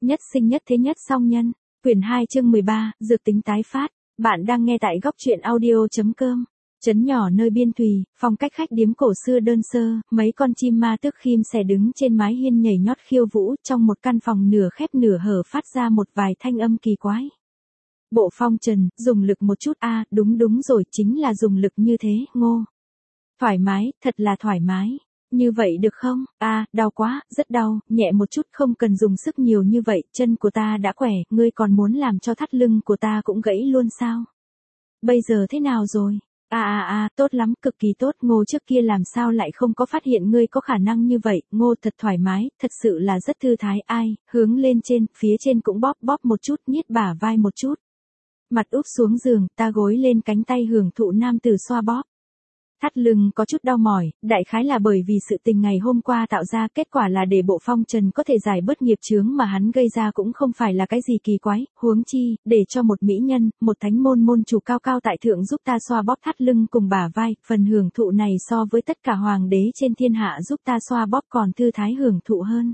Nhất sinh nhất thế nhất song nhân. Quyển 2 chương 13, dược tính tái phát. Bạn đang nghe tại góc truyện audio.com. Trấn nhỏ nơi biên thùy, phong cách khách điếm cổ xưa đơn sơ, mấy con chim ma tước khim xẻ đứng trên mái hiên nhảy nhót khiêu vũ, trong một căn phòng nửa khép nửa hở phát ra một vài thanh âm kỳ quái. Bộ Phong Trần, dùng lực một chút a, đúng rồi, chính là dùng lực như thế, Ngô. Thoải mái, thật là thoải mái. Như vậy được không? Đau quá, rất đau, nhẹ một chút, không cần dùng sức nhiều như vậy, chân của ta đã khỏe, ngươi còn muốn làm cho thắt lưng của ta cũng gãy luôn sao? Bây giờ thế nào rồi? Tốt lắm, cực kỳ tốt, Ngô trước kia làm sao lại không có phát hiện ngươi có khả năng như vậy, Ngô thật thoải mái, thật sự là rất thư thái, hướng lên trên, phía trên cũng bóp một chút, niết bả vai một chút. Mặt úp xuống giường, ta gối lên cánh tay hưởng thụ nam tử xoa bóp. Thắt lưng có chút đau mỏi, đại khái là bởi vì sự tình ngày hôm qua tạo ra, kết quả là để Bộ Phong Trần có thể giải bớt nghiệp chướng mà hắn gây ra cũng không phải là cái gì kỳ quái, huống chi, để cho một mỹ nhân, một thánh môn chủ cao cao tại thượng giúp ta xoa bóp thắt lưng cùng bả vai, phần hưởng thụ này so với tất cả hoàng đế trên thiên hạ giúp ta xoa bóp còn thư thái hưởng thụ hơn.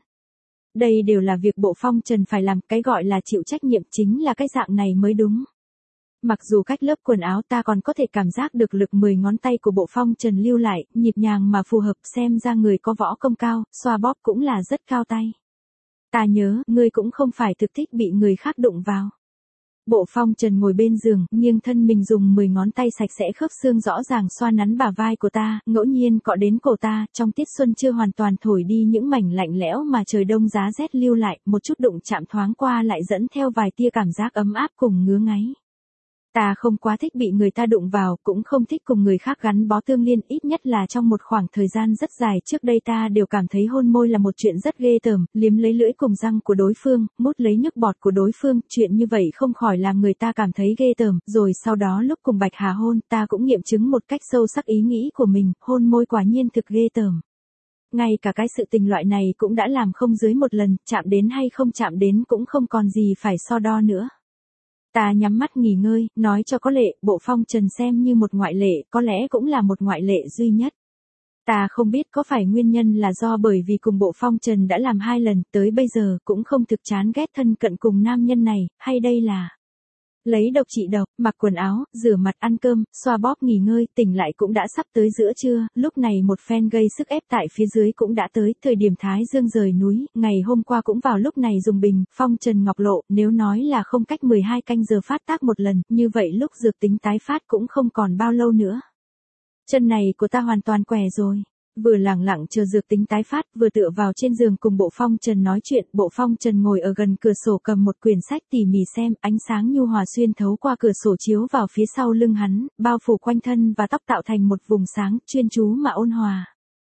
Đây đều là việc Bộ Phong Trần phải làm, cái gọi là chịu trách nhiệm chính là cái dạng này mới đúng. Mặc dù cách lớp quần áo ta còn có thể cảm giác được lực 10 ngón tay của Bộ Phong Trần lưu lại, nhịp nhàng mà phù hợp, xem ra người có võ công cao, xoa bóp cũng là rất cao tay. Ta nhớ, ngươi cũng không phải thực thích bị người khác đụng vào. Bộ Phong Trần ngồi bên giường, nghiêng thân mình dùng 10 ngón tay sạch sẽ khớp xương rõ ràng xoa nắn bả vai của ta, ngẫu nhiên cọ đến cổ ta, trong tiết xuân chưa hoàn toàn thổi đi những mảnh lạnh lẽo mà trời đông giá rét lưu lại, một chút đụng chạm thoáng qua lại dẫn theo vài tia cảm giác ấm áp cùng ngứa ngáy. Ta không quá thích bị người ta đụng vào, cũng không thích cùng người khác gắn bó tương liên, ít nhất là trong một khoảng thời gian rất dài trước đây ta đều cảm thấy hôn môi là một chuyện rất ghê tởm, liếm lấy lưỡi cùng răng của đối phương, mút lấy nước bọt của đối phương, chuyện như vậy không khỏi làm người ta cảm thấy ghê tởm, rồi sau đó lúc cùng Bạch Hà hôn, ta cũng nghiệm chứng một cách sâu sắc ý nghĩ của mình, hôn môi quả nhiên thực ghê tởm. Ngay cả cái sự tình loại này cũng đã làm không dưới một lần, chạm đến hay không chạm đến cũng không còn gì phải so đo nữa. Ta nhắm mắt nghỉ ngơi, nói cho có lệ, Bộ Phong Trần xem như một ngoại lệ, có lẽ cũng là một ngoại lệ duy nhất. Ta không biết có phải nguyên nhân là do bởi vì cùng Bộ Phong Trần đã làm 2 lần, tới bây giờ cũng không thực chán ghét thân cận cùng nam nhân này, hay đây là lấy độc trị độc, mặc quần áo, rửa mặt ăn cơm, xoa bóp nghỉ ngơi, tỉnh lại cũng đã sắp tới giữa trưa, lúc này một phen gây sức ép tại phía dưới cũng đã tới, thời điểm Thái Dương rời núi, ngày hôm qua cũng vào lúc này dùng bình, Phong Trần Ngọc Lộ, nếu nói là không cách 12 canh giờ phát tác một lần, như vậy lúc dược tính tái phát cũng không còn bao lâu nữa. Chân này của ta hoàn toàn khỏe rồi. Vừa lẳng lặng chờ dược tính tái phát, vừa tựa vào trên giường cùng Bộ Phong Trần nói chuyện, Bộ Phong Trần ngồi ở gần cửa sổ cầm một quyển sách tỉ mỉ xem, ánh sáng nhu hòa xuyên thấu qua cửa sổ chiếu vào phía sau lưng hắn, bao phủ quanh thân và tóc tạo thành một vùng sáng, chuyên chú mà ôn hòa.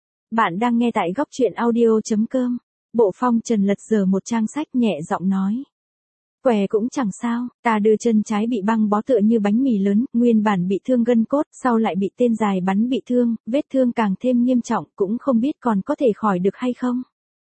Bạn đang nghe tại góc truyện audio.com. Bộ Phong Trần lật dở một trang sách nhẹ giọng nói. Khỏe cũng chẳng sao, ta đưa chân trái bị băng bó tựa như bánh mì lớn, nguyên bản bị thương gân cốt, sau lại bị tên dài bắn bị thương, vết thương càng thêm nghiêm trọng, cũng không biết còn có thể khỏi được hay không.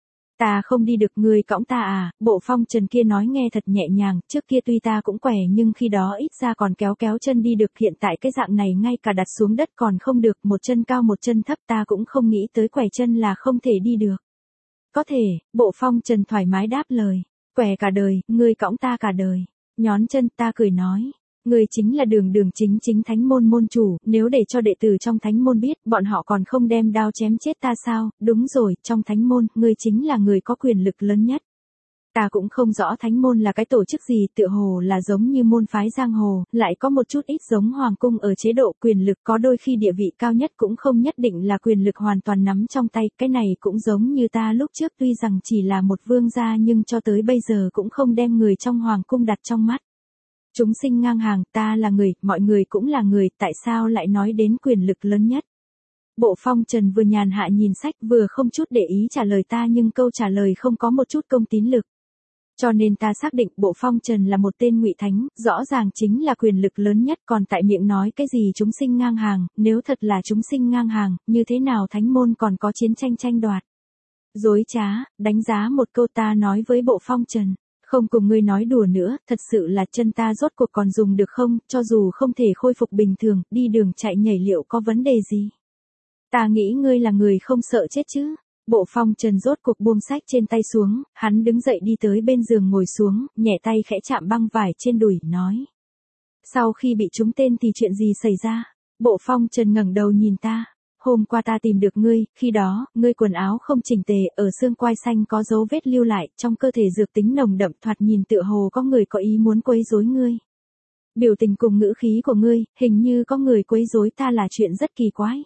Ta không đi được, người cõng ta à, Bộ Phong Trần kia nói nghe thật nhẹ nhàng, trước kia tuy ta cũng khỏe nhưng khi đó ít ra còn kéo chân đi được, hiện tại cái dạng này ngay cả đặt xuống đất còn không được, một chân cao một chân thấp, ta cũng không nghĩ tới khỏe chân là không thể đi được. Có thể, Bộ Phong Trần thoải mái đáp lời. Khỏe cả đời, ngươi cõng ta cả đời. Nhón chân, ta cười nói. Ngươi chính là đường chính thánh môn chủ, nếu để cho đệ tử trong thánh môn biết, bọn họ còn không đem đao chém chết ta sao? Đúng rồi, trong thánh môn, ngươi chính là người có quyền lực lớn nhất. Ta cũng không rõ thánh môn là cái tổ chức gì, tựa hồ là giống như môn phái giang hồ, lại có một chút ít giống hoàng cung ở chế độ quyền lực, có đôi khi địa vị cao nhất cũng không nhất định là quyền lực hoàn toàn nắm trong tay, cái này cũng giống như ta lúc trước tuy rằng chỉ là một vương gia nhưng cho tới bây giờ cũng không đem người trong hoàng cung đặt trong mắt. Chúng sinh ngang hàng, ta là người, mọi người cũng là người, tại sao lại nói đến quyền lực lớn nhất? Bộ Phong Trần vừa nhàn hạ nhìn sách vừa không chút để ý trả lời ta nhưng câu trả lời không có một chút công tín lực. Cho nên ta xác định Bộ Phong Trần là một tên ngụy thánh, rõ ràng chính là quyền lực lớn nhất, còn tại miệng nói cái gì chúng sinh ngang hàng, nếu thật là chúng sinh ngang hàng, như thế nào thánh môn còn có chiến tranh đoạt. Dối trá, đánh giá một câu ta nói với Bộ Phong Trần. Không cùng ngươi nói đùa nữa, thật sự là chân ta rốt cuộc còn dùng được không, cho dù không thể khôi phục bình thường, đi đường chạy nhảy liệu có vấn đề gì. Ta nghĩ ngươi là người không sợ chết chứ. Bộ phong trần rốt cuộc buông sách trên tay xuống, hắn đứng dậy đi tới bên giường ngồi xuống, nhẹ tay khẽ chạm băng vải trên đùi, nói. Sau khi bị trúng tên thì chuyện gì xảy ra? Bộ phong trần ngẩng đầu nhìn ta. Hôm qua ta tìm được ngươi, khi đó, ngươi quần áo không chỉnh tề, ở xương quai xanh có dấu vết lưu lại, trong cơ thể dược tính nồng đậm, thoạt nhìn tựa hồ có người có ý muốn quấy rối ngươi. Biểu tình cùng ngữ khí của ngươi, hình như có người quấy rối ta là chuyện rất kỳ quái.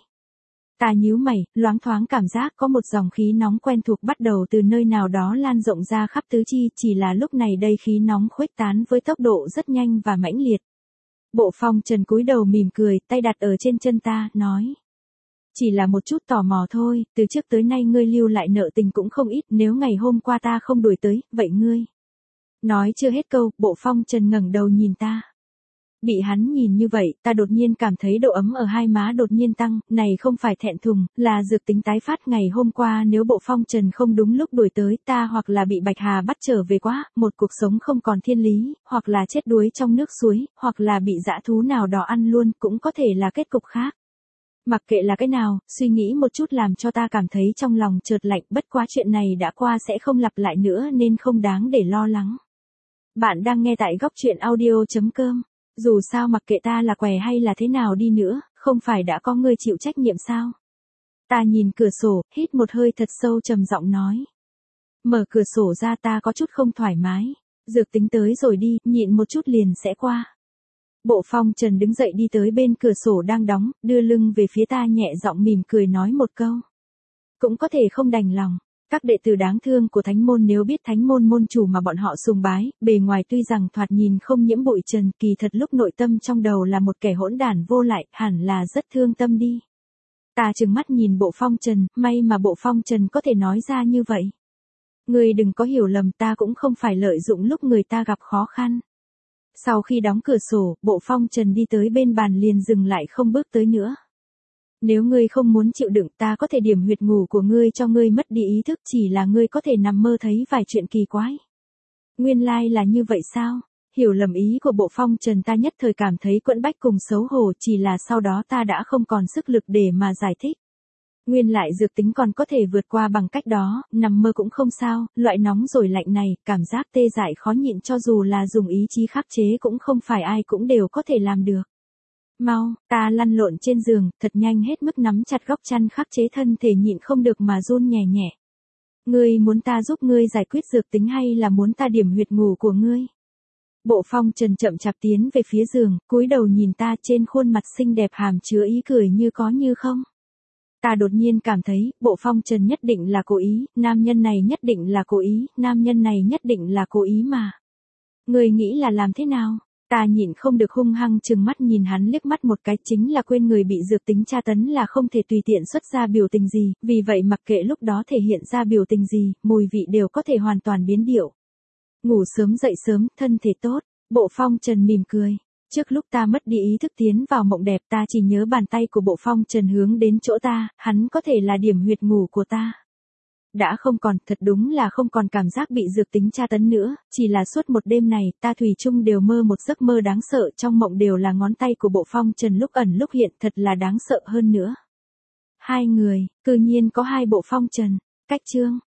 Ta nhíu mày, loáng thoáng cảm giác có một dòng khí nóng quen thuộc bắt đầu từ nơi nào đó lan rộng ra khắp tứ chi, chỉ là lúc này đây khí nóng khuếch tán với tốc độ rất nhanh và mãnh liệt. Bộ phong trần cúi đầu mỉm cười, tay đặt ở trên chân ta, nói. Chỉ là một chút tò mò thôi, từ trước tới nay ngươi lưu lại nợ tình cũng không ít, nếu ngày hôm qua ta không đuổi tới, vậy ngươi. Nói chưa hết câu, bộ phong trần ngẩng đầu nhìn ta. Bị hắn nhìn như vậy, ta đột nhiên cảm thấy độ ấm ở hai má đột nhiên tăng, này không phải thẹn thùng, là dược tính tái phát ngày hôm qua nếu bộ phong trần không đúng lúc đuổi tới ta hoặc là bị Bạch Hà bắt trở về quá, một cuộc sống không còn thiên lý, hoặc là chết đuối trong nước suối, hoặc là bị dã thú nào đó ăn luôn, cũng có thể là kết cục khác. Mặc kệ là cái nào, suy nghĩ một chút làm cho ta cảm thấy trong lòng chợt lạnh, bất quá chuyện này đã qua sẽ không lặp lại nữa nên không đáng để lo lắng. Bạn đang nghe tại góc truyện audio.com. Dù sao mặc kệ ta là què hay là thế nào đi nữa, không phải đã có người chịu trách nhiệm sao? Ta nhìn cửa sổ, hít một hơi thật sâu trầm giọng nói. Mở cửa sổ ra ta có chút không thoải mái. Dược tính tới rồi đi, nhịn một chút liền sẽ qua. Bộ phong trần đứng dậy đi tới bên cửa sổ đang đóng, đưa lưng về phía ta nhẹ giọng mỉm cười nói một câu. Cũng có thể không đành lòng. Các đệ tử đáng thương của thánh môn nếu biết thánh môn môn chủ mà bọn họ sùng bái, bề ngoài tuy rằng thoạt nhìn không nhiễm bụi trần, kỳ thật lúc nội tâm trong đầu là một kẻ hỗn đản vô lại, hẳn là rất thương tâm đi. Ta trừng mắt nhìn bộ phong trần, may mà bộ phong trần có thể nói ra như vậy. Ngươi đừng có hiểu lầm, ta cũng không phải lợi dụng lúc người ta gặp khó khăn. Sau khi đóng cửa sổ, bộ phong trần đi tới bên bàn liền dừng lại không bước tới nữa. Nếu ngươi không muốn chịu đựng ta có thể điểm huyệt ngủ của ngươi cho ngươi mất đi ý thức, chỉ là ngươi có thể nằm mơ thấy vài chuyện kỳ quái. Nguyên lai là như vậy sao? Hiểu lầm ý của bộ phong trần ta nhất thời cảm thấy quẫn bách cùng xấu hổ, chỉ là sau đó ta đã không còn sức lực để mà giải thích. Nguyên lại dược tính còn có thể vượt qua bằng cách đó, nằm mơ cũng không sao, loại nóng rồi lạnh này, cảm giác tê dại khó nhịn cho dù là dùng ý chí khắc chế cũng không phải ai cũng đều có thể làm được. Mau, ta lăn lộn trên giường, thật nhanh hết mức nắm chặt góc chăn khắc chế thân thể nhịn không được mà run nhẹ nhẹ. Ngươi muốn ta giúp ngươi giải quyết dược tính hay là muốn ta điểm huyệt ngủ của ngươi? Bộ phong trần chậm chạp tiến về phía giường, cúi đầu nhìn ta trên khuôn mặt xinh đẹp hàm chứa ý cười như có như không. Ta đột nhiên cảm thấy, bộ phong trần nhất định là cố ý, nam nhân này nhất định là cố ý, nam nhân này nhất định là cố ý mà. Ngươi nghĩ là làm thế nào? Ta nhịn không được hung hăng trừng mắt nhìn hắn liếc mắt một cái, chính là quên người bị dược tính tra tấn là không thể tùy tiện xuất ra biểu tình gì, vì vậy mặc kệ lúc đó thể hiện ra biểu tình gì, mùi vị đều có thể hoàn toàn biến điệu. Ngủ sớm dậy sớm, thân thể tốt, bộ phong trần mỉm cười. Trước lúc ta mất đi ý thức tiến vào mộng đẹp ta chỉ nhớ bàn tay của bộ phong trần hướng đến chỗ ta, hắn có thể là điểm huyệt ngủ của ta. Đã không còn, thật đúng là không còn cảm giác bị dược tính tra tấn nữa, chỉ là suốt một đêm này, ta thủy chung đều mơ một giấc mơ đáng sợ, trong mộng đều là ngón tay của bộ phong trần lúc ẩn lúc hiện, thật là đáng sợ hơn nữa. Hai người, cư nhiên có hai bộ phong trần, cách chương.